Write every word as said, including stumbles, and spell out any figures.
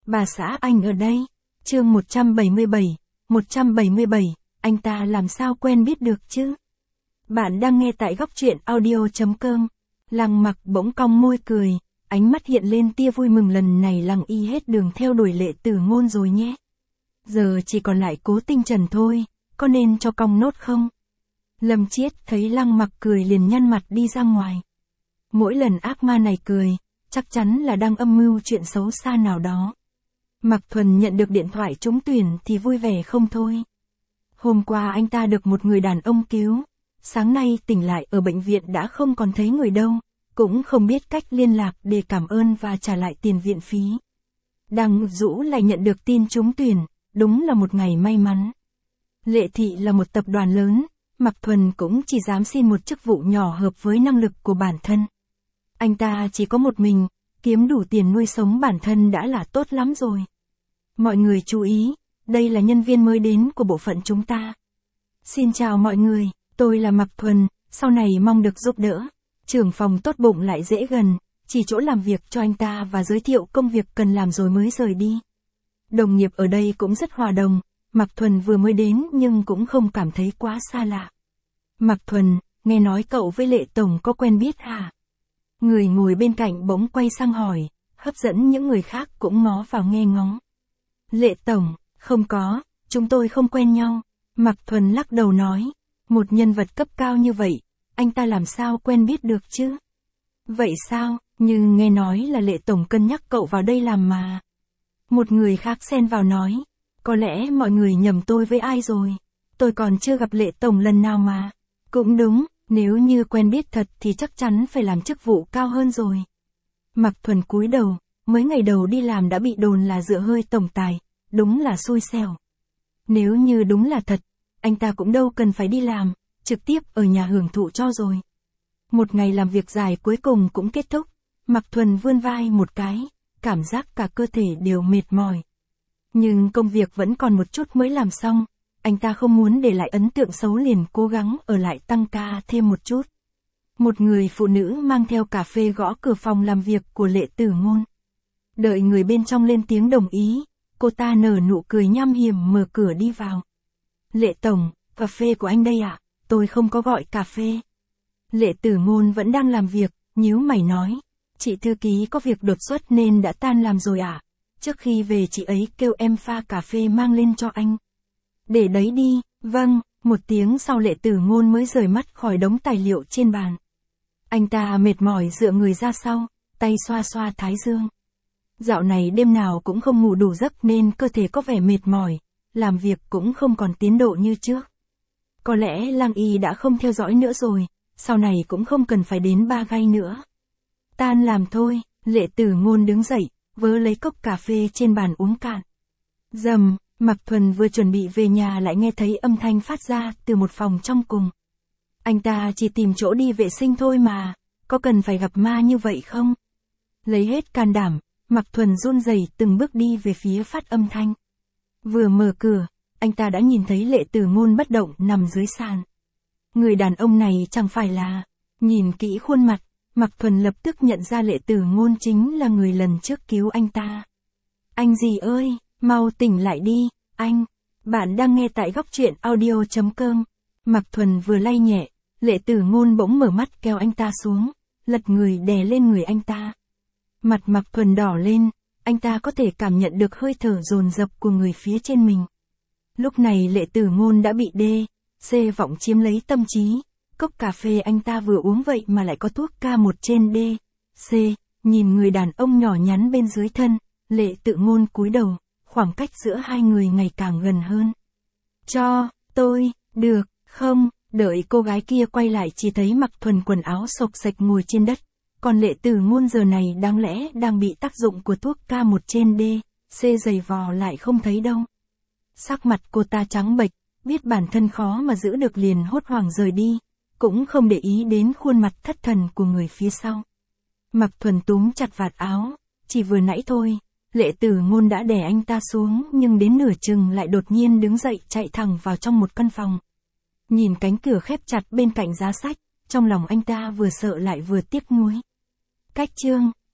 Bà xã anh ở đây. Chương một trăm bảy mươi bảy, một trăm bảy mươi bảy, anh ta làm sao quen biết được chứ? Bạn đang nghe tại góc truyện audio.com. Lăng Mặc bỗng cong môi cười, ánh mắt hiện lên tia vui mừng, lần này Lăng Y hết đường theo đuổi Lệ Tử Ngôn rồi nhé. Giờ chỉ còn lại Cố Tinh Trần thôi, có nên cho cong nốt không? Lâm Chiết thấy Lăng Mặc cười liền nhăn mặt đi ra ngoài. Mỗi lần ác ma này cười, chắc chắn là đang âm mưu chuyện xấu xa nào đó. Mạc Thuần nhận được điện thoại trúng tuyển thì vui vẻ không thôi. Hôm qua anh ta được một người đàn ông cứu, sáng nay tỉnh lại ở bệnh viện đã không còn thấy người đâu, cũng không biết cách liên lạc để cảm ơn và trả lại tiền viện phí. Đang rũ lại nhận được tin trúng tuyển, đúng là một ngày may mắn. Lệ Thị là một tập đoàn lớn, Mạc Thuần cũng chỉ dám xin một chức vụ nhỏ hợp với năng lực của bản thân. Anh ta chỉ có một mình, kiếm đủ tiền nuôi sống bản thân đã là tốt lắm rồi. Mọi người chú ý, đây là nhân viên mới đến của bộ phận chúng ta. Xin chào mọi người, tôi là Mạc Thuần, sau này mong được giúp đỡ. Trưởng phòng tốt bụng lại dễ gần, chỉ chỗ làm việc cho anh ta và giới thiệu công việc cần làm rồi mới rời đi. Đồng nghiệp ở đây cũng rất hòa đồng, Mạc Thuần vừa mới đến nhưng cũng không cảm thấy quá xa lạ. Mạc Thuần, nghe nói cậu với Lệ Tổng có quen biết hả? Người ngồi bên cạnh bỗng quay sang hỏi, hấp dẫn những người khác cũng ngó vào nghe ngóng. Lệ Tổng, không có, chúng tôi không quen nhau. Mạc Thuần lắc đầu nói, một nhân vật cấp cao như vậy, anh ta làm sao quen biết được chứ? Vậy sao, nhưng nghe nói là Lệ Tổng cân nhắc cậu vào đây làm mà. Một người khác xen vào nói, có lẽ mọi người nhầm tôi với ai rồi, tôi còn chưa gặp Lệ Tổng lần nào mà. Cũng đúng, nếu như quen biết thật thì chắc chắn phải làm chức vụ cao hơn rồi. Mạc Thuần cúi đầu, mới ngày đầu đi làm đã bị đồn là dựa hơi tổng tài, đúng là xui xẻo. Nếu như đúng là thật, anh ta cũng đâu cần phải đi làm, trực tiếp ở nhà hưởng thụ cho rồi. Một ngày làm việc dài cuối cùng cũng kết thúc, Mạc Thuần vươn vai một cái, cảm giác cả cơ thể đều mệt mỏi. Nhưng công việc vẫn còn một chút mới làm xong, anh ta không muốn để lại ấn tượng xấu liền cố gắng ở lại tăng ca thêm một chút. Một người phụ nữ mang theo cà phê gõ cửa phòng làm việc của Lệ Tử Ngôn. Đợi người bên trong lên tiếng đồng ý, cô ta nở nụ cười nham hiểm mở cửa đi vào. Lệ Tổng, cà phê của anh đây ạ, à? Tôi không có gọi cà phê. Lệ Tử Ngôn vẫn đang làm việc, nhíu mày nói, chị thư ký có việc đột xuất nên đã tan làm rồi ạ. À? Trước khi về chị ấy kêu em pha cà phê mang lên cho anh. Để đấy đi, vâng, một tiếng sau Lệ Tử Ngôn mới rời mắt khỏi đống tài liệu trên bàn. Anh ta mệt mỏi dựa người ra sau, tay xoa xoa thái dương. Dạo này đêm nào cũng không ngủ đủ giấc nên cơ thể có vẻ mệt mỏi, làm việc cũng không còn tiến độ như trước. Có lẽ Lăng Y đã không theo dõi nữa rồi, sau này cũng không cần phải đến ba gai nữa. Tan làm thôi, Lệ Tử Ngôn đứng dậy, vớ lấy cốc cà phê trên bàn uống cạn. Dầm, Mạc Thuần vừa chuẩn bị về nhà lại nghe thấy âm thanh phát ra từ một phòng trong cùng. Anh ta chỉ tìm chỗ đi vệ sinh thôi mà, có cần phải gặp ma như vậy không? Lấy hết can đảm, Mạc Thuần run rẩy từng bước đi về phía phát âm thanh. Vừa mở cửa, anh ta đã nhìn thấy Lệ Tử Ngôn bất động nằm dưới sàn. Người đàn ông này chẳng phải là... Nhìn kỹ khuôn mặt, Mạc Thuần lập tức nhận ra Lệ Tử Ngôn chính là người lần trước cứu anh ta. Anh gì ơi, mau tỉnh lại đi, anh. Bạn đang nghe tại góc truyện audio.com. Mạc Thuần vừa lay nhẹ, Lệ Tử Ngôn bỗng mở mắt kéo anh ta xuống, lật người đè lên người anh ta. Mặt Mạc Thuần đỏ lên, anh ta có thể cảm nhận được hơi thở dồn dập của người phía trên mình. Lúc này Lệ Tử Ngôn đã bị đê, xê vọng chiếm lấy tâm trí, cốc cà phê anh ta vừa uống vậy mà lại có thuốc ca một trên đê, xê, nhìn người đàn ông nhỏ nhắn bên dưới thân, Lệ Tử Ngôn cúi đầu, khoảng cách giữa hai người ngày càng gần hơn. Cho, tôi, được, không, đợi cô gái kia quay lại chỉ thấy Mạc Thuần quần áo xộc xệch ngồi trên đất. Còn Lệ Tử Ngôn giờ này đáng lẽ đang bị tác dụng của thuốc ca một trên đê, xê giày vò lại không thấy đâu. Sắc mặt cô ta trắng bệch, biết bản thân khó mà giữ được liền hốt hoảng rời đi, cũng không để ý đến khuôn mặt thất thần của người phía sau. Mạc Thuần túm chặt vạt áo, chỉ vừa nãy thôi, Lệ Tử Ngôn đã đè anh ta xuống nhưng đến nửa chừng lại đột nhiên đứng dậy chạy thẳng vào trong một căn phòng. Nhìn cánh cửa khép chặt bên cạnh giá sách, trong lòng anh ta vừa sợ lại vừa tiếc nuối. Cách chương